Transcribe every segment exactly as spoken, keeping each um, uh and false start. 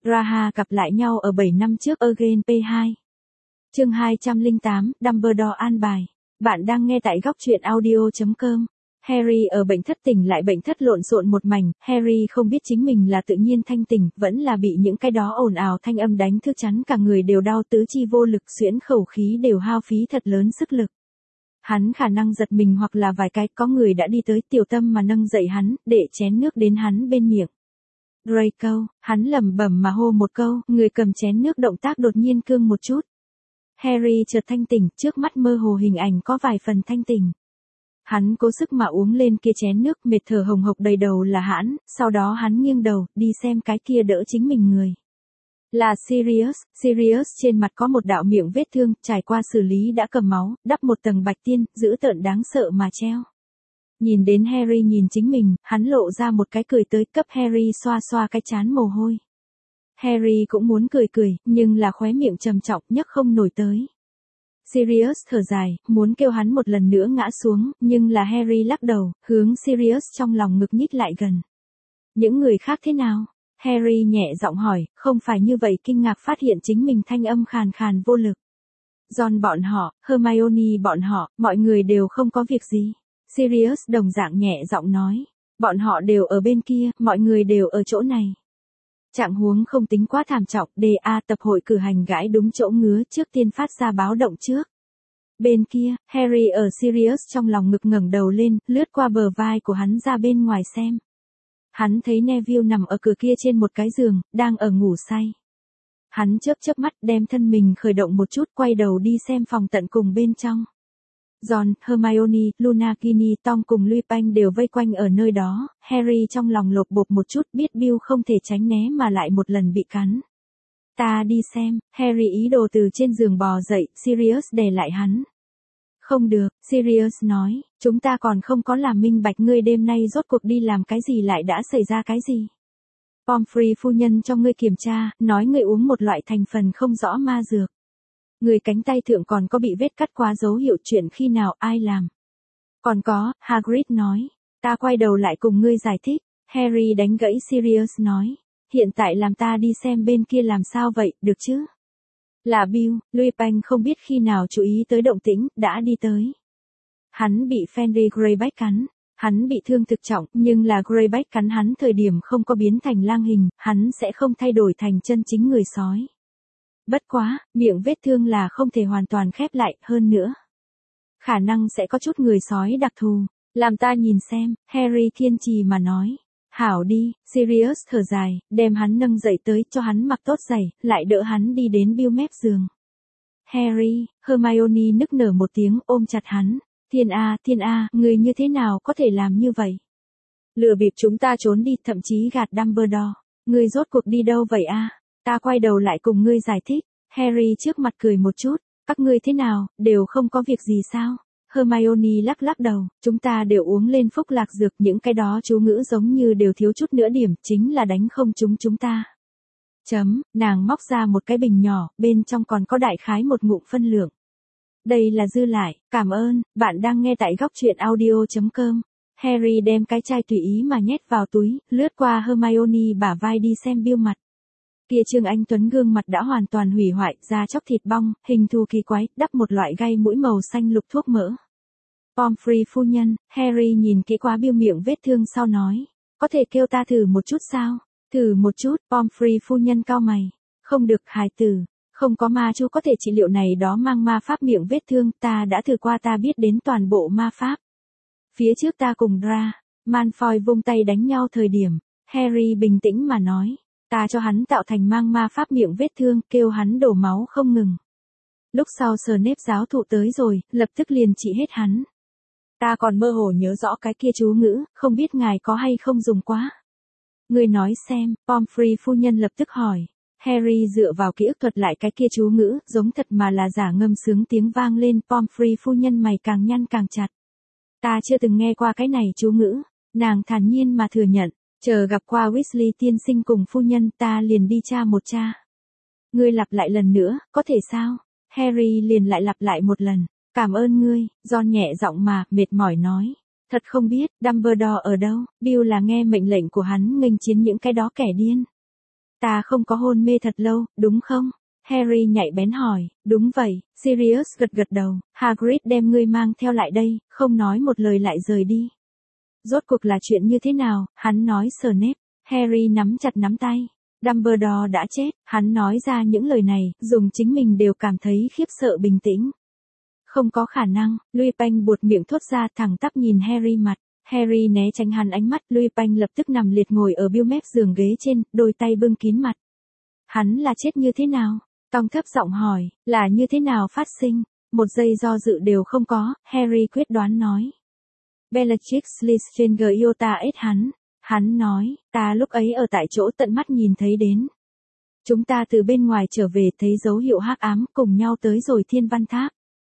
Raha gặp lại nhau ở bảy năm trước Again pê hai. Chương hai trăm lẻ tám, Dumbledore an bài. Bạn đang nghe tại góc truyện audio chấm com. Harry ở bệnh thất tỉnh lại bệnh thất lộn xộn một mảnh, Harry không biết chính mình là tự nhiên thanh tỉnh, vẫn là bị những cái đó ồn ào thanh âm đánh thức chắn cả người đều đau tứ chi vô lực, xuyễn khẩu khí đều hao phí thật lớn sức lực. Hắn khả năng giật mình hoặc là vài cái, có người đã đi tới tiểu tâm mà nâng dậy hắn, để chén nước đến hắn bên miệng. Draco, hắn lẩm bẩm mà hô một câu, người cầm chén nước động tác đột nhiên cương một chút. Harry chợt thanh tỉnh, trước mắt mơ hồ hình ảnh có vài phần thanh tỉnh. Hắn cố sức mà uống lên kia chén nước, mệt thở hồng hộc đầy đầu là hãn, sau đó hắn nghiêng đầu, đi xem cái kia đỡ chính mình người. Là Sirius, Sirius trên mặt có một đạo miệng vết thương, trải qua xử lý đã cầm máu, đắp một tầng bạch tiên, dữ tợn đáng sợ mà treo. Nhìn đến Harry nhìn chính mình, hắn lộ ra một cái cười tới, cấp Harry xoa xoa cái trán mồ hôi. Harry cũng muốn cười cười, nhưng là khóe miệng trầm trọng, nhấc không nổi tới. Sirius thở dài, muốn kêu hắn một lần nữa ngã xuống, nhưng là Harry lắc đầu, hướng Sirius trong lòng ngực nhích lại gần. Những người khác thế nào? Harry nhẹ giọng hỏi, không phải như vậy kinh ngạc phát hiện chính mình thanh âm khàn khàn vô lực. Ron bọn họ, Hermione bọn họ, mọi người đều không có việc gì. Sirius đồng dạng nhẹ giọng nói, bọn họ đều ở bên kia, mọi người đều ở chỗ này. Trạng huống không tính quá thảm trọng, đê a tập hội cử hành gãi đúng chỗ ngứa trước tiên phát ra báo động trước. Bên kia, Harry ở Sirius trong lòng ngực ngẩng đầu lên, lướt qua bờ vai của hắn ra bên ngoài xem. Hắn thấy Neville nằm ở cửa kia trên một cái giường, đang ở ngủ say. Hắn chớp chớp mắt đem thân mình khởi động một chút, quay đầu đi xem phòng tận cùng bên trong. Ron, Hermione, Luna, Ginny, Tom cùng Lupin đều vây quanh ở nơi đó, Harry trong lòng lột bột một chút, biết Bill không thể tránh né mà lại một lần bị cắn. Ta đi xem, Harry ý đồ từ trên giường bò dậy, Sirius đè lại hắn. Không được, Sirius nói, chúng ta còn không có làm minh bạch ngươi đêm nay rốt cuộc đi làm cái gì lại đã xảy ra cái gì. Pomfrey phu nhân cho ngươi kiểm tra, nói ngươi uống một loại thành phần không rõ ma dược. Người cánh tay thượng còn có bị vết cắt quá dấu hiệu chuyện khi nào ai làm. Còn có, Hagrid nói, ta quay đầu lại cùng ngươi giải thích, Harry đánh gãy Sirius nói, hiện tại làm ta đi xem bên kia làm sao vậy, được chứ? Là Bill, Lupin không biết khi nào chú ý tới động tĩnh, đã đi tới. Hắn bị Fenrir Greyback cắn, hắn bị thương thực trọng, nhưng là Greyback cắn hắn thời điểm không có biến thành lang hình, hắn sẽ không thay đổi thành chân chính người sói. Bất quá, miệng vết thương là không thể hoàn toàn khép lại, hơn nữa. Khả năng sẽ có chút người sói đặc thù, làm ta nhìn xem, Harry kiên trì mà nói. Hảo đi, Sirius thở dài, đem hắn nâng dậy tới cho hắn mặc tốt giày, lại đỡ hắn đi đến Bill mép giường. Harry, Hermione nức nở một tiếng ôm chặt hắn. Thiên A, Thiên A, người như thế nào có thể làm như vậy? Lừa bịp chúng ta trốn đi, thậm chí gạt Dumbledore. Ngươi rốt cuộc đi đâu vậy a? Ta quay đầu lại cùng ngươi giải thích. Harry trước mặt cười một chút, các ngươi thế nào, đều không có việc gì sao? Hermione lắc lắc đầu, chúng ta đều uống lên phúc lạc dược, những cái đó chú ngữ giống như đều thiếu chút nữa điểm, chính là đánh không trúng chúng ta. Chấm, nàng móc ra một cái bình nhỏ, bên trong còn có đại khái một ngụm phân lượng. Đây là dư lại, cảm ơn, bạn đang nghe tại góc truyện audio chấm com. Harry đem cái chai tùy ý mà nhét vào túi, lướt qua Hermione bả vai đi xem Bill mặt. Kia Trương Anh Tuấn gương mặt đã hoàn toàn hủy hoại, da chóc thịt bong, hình thù kỳ quái, đắp một loại gai mũi màu xanh lục thuốc mỡ. Pomfrey phu nhân, Harry nhìn kỹ qua Bill miệng vết thương sau nói, có thể kêu ta thử một chút sao? Thử một chút, Pomfrey phu nhân cau mày. Không được, hài tử, không có ma chú có thể trị liệu này đó mang ma pháp miệng vết thương, ta đã thử qua, ta biết đến toàn bộ ma pháp. Phía trước ta cùng Dra, Malfoy vung tay đánh nhau thời điểm, Harry bình tĩnh mà nói, ta cho hắn tạo thành mang ma pháp miệng vết thương, kêu hắn đổ máu không ngừng. Lúc sau Snape giáo thụ tới rồi, lập tức liền trị hết hắn. Ta còn mơ hồ nhớ rõ cái kia chú ngữ, không biết ngài có hay không dùng quá. Người nói xem, Pomfrey phu nhân lập tức hỏi. Harry dựa vào ký ức thuật lại cái kia chú ngữ, giống thật mà là giả, ngâm sướng tiếng vang lên, Pomfrey phu nhân mày càng nhăn càng chặt. Ta chưa từng nghe qua cái này chú ngữ, nàng thản nhiên mà thừa nhận, chờ gặp qua Weasley tiên sinh cùng phu nhân ta liền đi tra một tra. Ngươi lặp lại lần nữa, có thể sao? Harry liền lại lặp lại một lần, cảm ơn ngươi, Ron nhẹ giọng mà, mệt mỏi nói. Thật không biết, Dumbledore ở đâu, Bill là nghe mệnh lệnh của hắn nghênh chiến những cái đó kẻ điên. Ta không có hôn mê thật lâu, đúng không? Harry nhạy bén hỏi, đúng vậy, Sirius gật gật đầu, Hagrid đem ngươi mang theo lại đây, không nói một lời lại rời đi. Rốt cuộc là chuyện như thế nào, hắn nói Snape. Harry nắm chặt nắm tay. Dumbledore đã chết, hắn nói ra những lời này, dùng chính mình đều cảm thấy khiếp sợ bình tĩnh. Không có khả năng, Lupin buột miệng thốt ra thẳng tắp nhìn Harry mặt. Harry né tránh hắn ánh mắt, Lupin lập tức nằm liệt ngồi ở biêu mép giường ghế trên, đôi tay bưng kín mặt. Hắn là chết như thế nào? Tom thấp giọng hỏi, là như thế nào phát sinh? Một giây do dự đều không có, Harry quyết đoán nói. Bellatrix Lestrange iota ết hắn. Hắn nói, ta lúc ấy ở tại chỗ tận mắt nhìn thấy đến. Chúng ta từ bên ngoài trở về thấy dấu hiệu hắc ám cùng nhau tới rồi thiên văn tháp.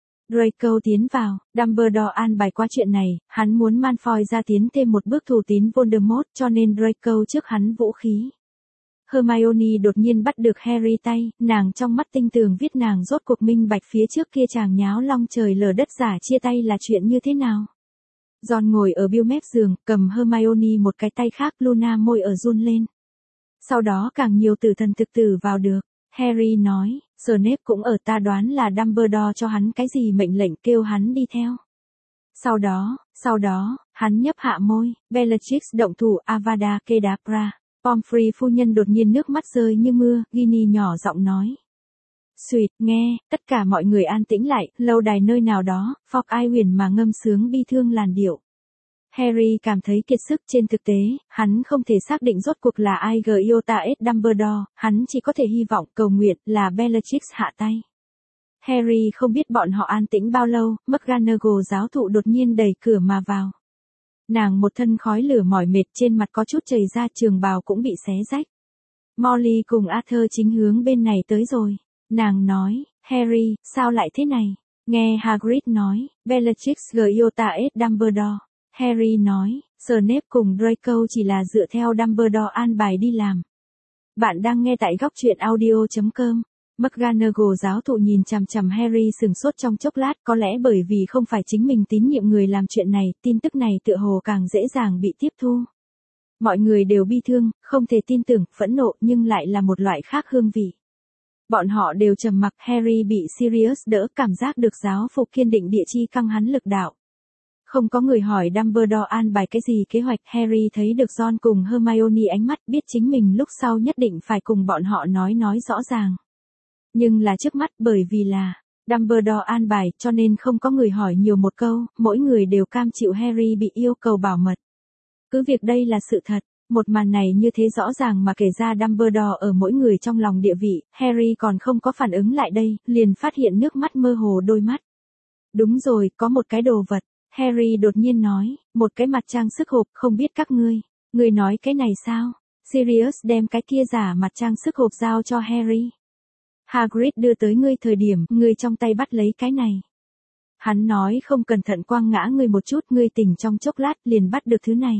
Draco tiến vào, Dumbledore an bài qua chuyện này, hắn muốn Malfoy ra tiến thêm một bước thủ tín Voldemort cho nên Draco trước hắn vũ khí. Hermione đột nhiên bắt được Harry tay, nàng trong mắt tinh tường viết nàng rốt cuộc minh bạch phía trước kia chàng nháo long trời lở đất giả chia tay là chuyện như thế nào. Ron ngồi ở biêu mép giường, cầm Hermione một cái tay khác, Luna môi ở run lên. Sau đó càng nhiều tử thần thực tử vào được. Harry nói, Snape cũng ở, ta đoán là Dumbledore cho hắn cái gì mệnh lệnh kêu hắn đi theo. Sau đó, sau đó, hắn nhấp hạ môi, Bellatrix động thủ Avada Kedavra. Pomfrey phu nhân đột nhiên nước mắt rơi như mưa, Ginny nhỏ giọng nói. Xuyệt, nghe, tất cả mọi người an tĩnh lại, lâu đài nơi nào đó, Fogg ai huyền mà ngâm sướng bi thương làn điệu. Harry cảm thấy kiệt sức, trên thực tế, hắn không thể xác định rốt cuộc là ai iota ết Dumbledore, hắn chỉ có thể hy vọng cầu nguyện là Bellatrix hạ tay. Harry không biết bọn họ an tĩnh bao lâu, McGonagall giáo thụ đột nhiên đẩy cửa mà vào. Nàng một thân khói lửa mỏi mệt, trên mặt có chút chảy ra, trường bào cũng bị xé rách. Molly cùng Arthur chính hướng bên này tới rồi. Nàng nói, Harry, sao lại thế này? Nghe Hagrid nói, Bellatrix iota ết Dumbledore. Harry nói, Snape cùng Draco chỉ là dựa theo Dumbledore an bài đi làm. Bạn đang nghe tại góc truyện audio chấm com. McGonagall giáo thụ nhìn chằm chằm Harry sừng sốt trong chốc lát, có lẽ bởi vì không phải chính mình tín nhiệm người làm chuyện này, tin tức này tựa hồ càng dễ dàng bị tiếp thu. Mọi người đều bi thương, không thể tin tưởng, phẫn nộ nhưng lại là một loại khác hương vị. Bọn họ đều trầm mặc, Harry bị Sirius đỡ, cảm giác được giáo phục kiên định địa chi căng hắn lực đạo. Không có người hỏi Dumbledore an bài cái gì kế hoạch, Harry thấy được Ron cùng Hermione ánh mắt, biết chính mình lúc sau nhất định phải cùng bọn họ nói nói rõ ràng. Nhưng là trước mắt, bởi vì là Dumbledore an bài, cho nên không có người hỏi nhiều một câu, mỗi người đều cam chịu Harry bị yêu cầu bảo mật. Cứ việc đây là sự thật, một màn này như thế rõ ràng mà kể ra Dumbledore ở mỗi người trong lòng địa vị, Harry còn không có phản ứng lại đây, liền phát hiện nước mắt mơ hồ đôi mắt. Đúng rồi, có một cái đồ vật. Harry đột nhiên nói, một cái mặt trang sức hộp, không biết các ngươi. Ngươi nói cái này sao? Sirius đem cái kia giả mặt trang sức hộp giao cho Harry. Hagrid đưa tới ngươi thời điểm, ngươi trong tay bắt lấy cái này. Hắn nói không cẩn thận quăng ngã ngươi một chút, ngươi tỉnh trong chốc lát, liền bắt được thứ này.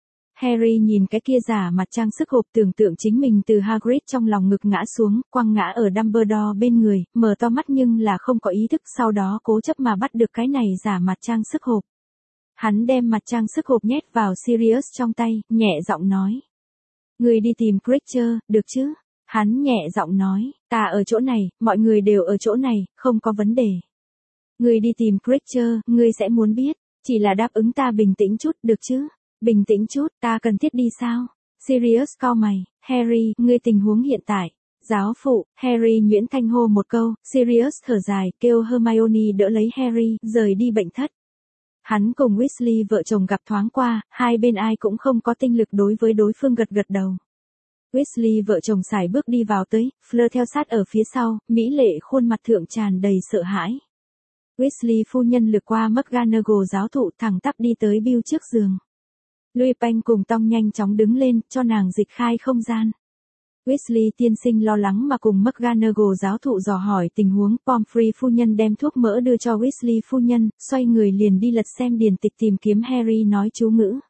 Harry nhìn cái kia giả mặt trang sức hộp, tưởng tượng chính mình từ Hagrid trong lòng ngực ngã xuống, quăng ngã ở Dumbledore bên người, mở to mắt nhưng là không có ý thức, sau đó cố chấp mà bắt được cái này giả mặt trang sức hộp. Hắn đem mặt trang sức hộp nhét vào Sirius trong tay, nhẹ giọng nói. Người đi tìm Creature, được chứ? Hắn nhẹ giọng nói, ta ở chỗ này, mọi người đều ở chỗ này, không có vấn đề. Người đi tìm Creature, ngươi sẽ muốn biết, chỉ là đáp ứng ta bình tĩnh chút, được chứ? Bình tĩnh chút, ta cần thiết đi sao? Sirius cau mày, Harry, ngươi tình huống hiện tại. Giáo phụ, Harry nhuyễn thanh hô một câu, Sirius thở dài, kêu Hermione đỡ lấy Harry, rời đi bệnh thất. Hắn cùng Weasley vợ chồng gặp thoáng qua, hai bên ai cũng không có tinh lực đối với đối phương gật gật đầu. Weasley vợ chồng sải bước đi vào tới, Fleur theo sát ở phía sau, mỹ lệ khuôn mặt thượng tràn đầy sợ hãi. Weasley phu nhân lược qua McGonagall giáo thụ thẳng tắp đi tới Bill trước giường. Lupin cùng Tom nhanh chóng đứng lên, cho nàng dịch khai không gian. Weasley tiên sinh lo lắng mà cùng McGonagall giáo thụ dò hỏi tình huống, Pomfrey phu nhân đem thuốc mỡ đưa cho Weasley phu nhân, xoay người liền đi lật xem điển tịch tìm kiếm Harry nói chú ngữ.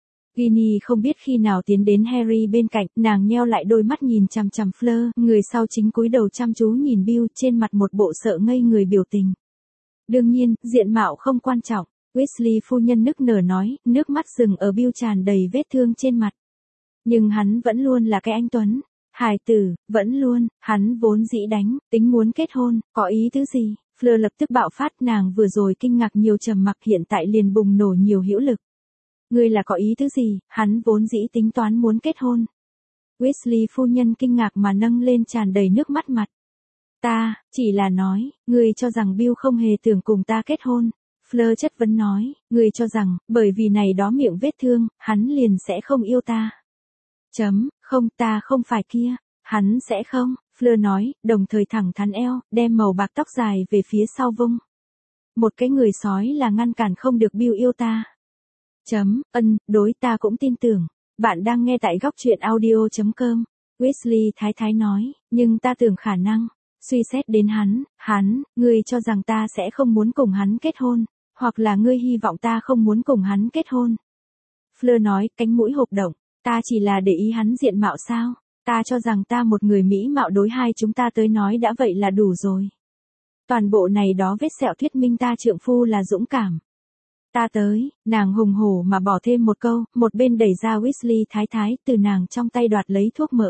Ginny không biết khi nào tiến đến Harry bên cạnh, nàng nheo lại đôi mắt nhìn chằm chằm Fleur, người sau chính cúi đầu chăm chú nhìn Bill, trên mặt một bộ sợ ngây người biểu tình. Đương nhiên, diện mạo không quan trọng. Weasley phu nhân nức nở nói, nước mắt dừng ở Bill tràn đầy vết thương trên mặt. Nhưng hắn vẫn luôn là cái anh tuấn. Hài tử, vẫn luôn, hắn vốn dĩ đánh, tính muốn kết hôn, có ý tứ gì? Fleur lập tức bạo phát, nàng vừa rồi kinh ngạc nhiều trầm mặc hiện tại liền bùng nổ nhiều hữu lực. Ngươi là có ý tứ gì, hắn vốn dĩ tính toán muốn kết hôn. Weasley phu nhân kinh ngạc mà nâng lên tràn đầy nước mắt mặt. Ta, chỉ là nói, ngươi cho rằng Bill không hề tưởng cùng ta kết hôn. Fleur chất vấn nói, ngươi cho rằng, bởi vì này đó miệng vết thương, hắn liền sẽ không yêu ta. Chấm, không ta không phải kia, hắn sẽ không, Fleur nói, đồng thời thẳng thắn eo, đem màu bạc tóc dài về phía sau vung. Một cái người sói là ngăn cản không được Bill yêu ta. Chấm, ân, đối ta cũng tin tưởng. Bạn đang nghe tại góc truyện audio chấm com. Weasley thái thái nói, nhưng ta tưởng khả năng. Suy xét đến hắn, hắn, ngươi cho rằng ta sẽ không muốn cùng hắn kết hôn, hoặc là ngươi hy vọng ta không muốn cùng hắn kết hôn. Fleur nói, cánh mũi hộp động, ta chỉ là để ý hắn diện mạo sao, ta cho rằng ta một người Mỹ mạo đối hai chúng ta tới nói đã vậy là đủ rồi. Toàn bộ này đó vết sẹo thuyết minh ta trượng phu là dũng cảm. Ta tới, nàng hùng hổ mà bỏ thêm một câu, một bên đẩy ra Weasley thái thái từ nàng trong tay đoạt lấy thuốc mỡ.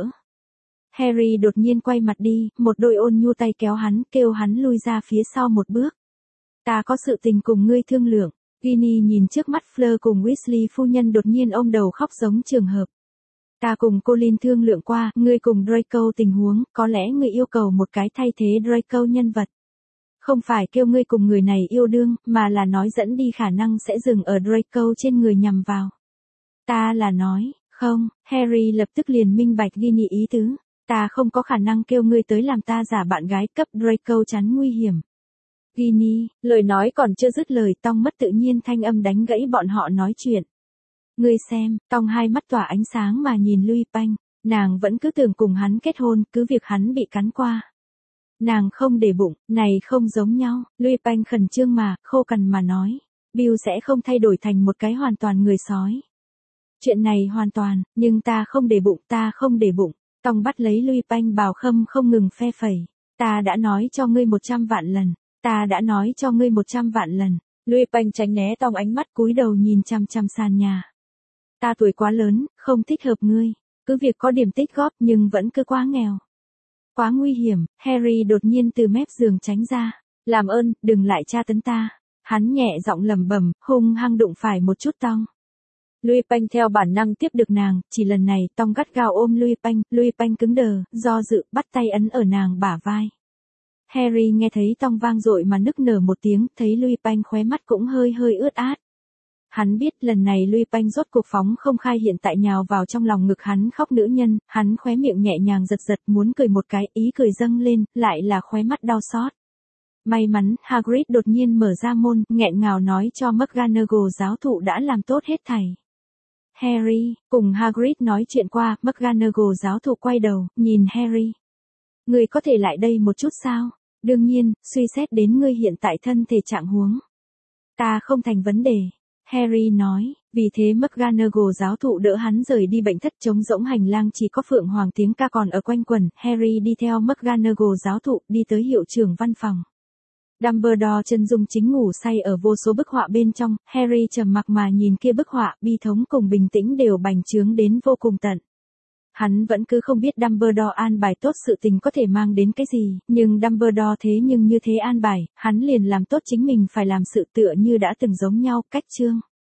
Harry đột nhiên quay mặt đi, một đôi ôn nhu tay kéo hắn, kêu hắn lui ra phía sau một bước. Ta có sự tình cùng ngươi thương lượng. Ginny nhìn trước mắt Fleur cùng Weasley phu nhân đột nhiên ôm đầu khóc giống trường hợp. Ta cùng Colin thương lượng qua, ngươi cùng Draco tình huống, có lẽ ngươi yêu cầu một cái thay thế Draco nhân vật. Không phải kêu ngươi cùng người này yêu đương, mà là nói dẫn đi khả năng sẽ dừng ở Draco trên người nhằm vào. Ta là nói, không, Harry lập tức liền minh bạch Ginny ý tứ. Ta không có khả năng kêu ngươi tới làm ta giả bạn gái cấp Draco chắn nguy hiểm. Ginny, lời nói còn chưa dứt lời, Tong mất tự nhiên thanh âm đánh gãy bọn họ nói chuyện. Ngươi xem, Tong hai mắt tỏa ánh sáng mà nhìn Louis Panh, nàng vẫn cứ tưởng cùng hắn kết hôn, cứ việc hắn bị cắn qua. Nàng không để bụng, này không giống nhau, Louis Panh khẩn trương mà, khô cằn mà nói. Bill sẽ không thay đổi thành một cái hoàn toàn người sói. Chuyện này hoàn toàn, nhưng ta không để bụng, ta không để bụng. Tong bắt lấy Louis Panh bào khâm không ngừng phe phẩy. Ta đã nói cho ngươi một trăm vạn lần. Ta đã nói cho ngươi một trăm vạn lần. Louis Panh tránh né Tong ánh mắt cúi đầu nhìn chăm chăm sàn nhà. Ta tuổi quá lớn, không thích hợp ngươi. Cứ việc có điểm tích góp nhưng vẫn cứ quá nghèo. Quá nguy hiểm, Harry đột nhiên từ mép giường tránh ra. Làm ơn, đừng lại tra tấn ta. Hắn nhẹ giọng lẩm bẩm, hung hăng đụng phải một chút Tong. Louis Panh theo bản năng tiếp được nàng, chỉ lần này Tong gắt gao ôm Louis Panh, Louis Panh cứng đờ, do dự, bắt tay ấn ở nàng bả vai. Harry nghe thấy Tong vang dội mà nức nở một tiếng, thấy Louis Panh khóe mắt cũng hơi hơi ướt át. Hắn biết lần này Louis Panh rốt cuộc phóng không khai hiện tại nhào vào trong lòng ngực hắn khóc nữ nhân, hắn khóe miệng nhẹ nhàng giật giật muốn cười một cái, ý cười dâng lên, lại là khóe mắt đau xót. May mắn, Hagrid đột nhiên mở ra môn, nghẹn ngào nói cho McGonagall giáo thụ đã làm tốt hết thảy. Harry, cùng Hagrid nói chuyện qua, McGonagall giáo thụ quay đầu, nhìn Harry. Ngươi có thể lại đây một chút sao? Đương nhiên, suy xét đến ngươi hiện tại thân thể trạng huống. Ta không thành vấn đề. Harry nói, vì thế McGonagall giáo thụ đỡ hắn rời đi bệnh thất trống rỗng hành lang chỉ có Phượng Hoàng tiếng ca còn ở quanh quẩn, Harry đi theo McGonagall giáo thụ đi tới hiệu trưởng văn phòng. Dumbledore chân dung chính ngủ say ở vô số bức họa bên trong, Harry trầm mặc mà nhìn kia bức họa, bi thống cùng bình tĩnh đều bành trướng đến vô cùng tận. Hắn vẫn cứ không biết Dumbledore an bài tốt sự tình có thể mang đến cái gì, nhưng Dumbledore thế nhưng như thế an bài, hắn liền làm tốt chính mình phải làm sự tựa như đã từng giống nhau, cách chương.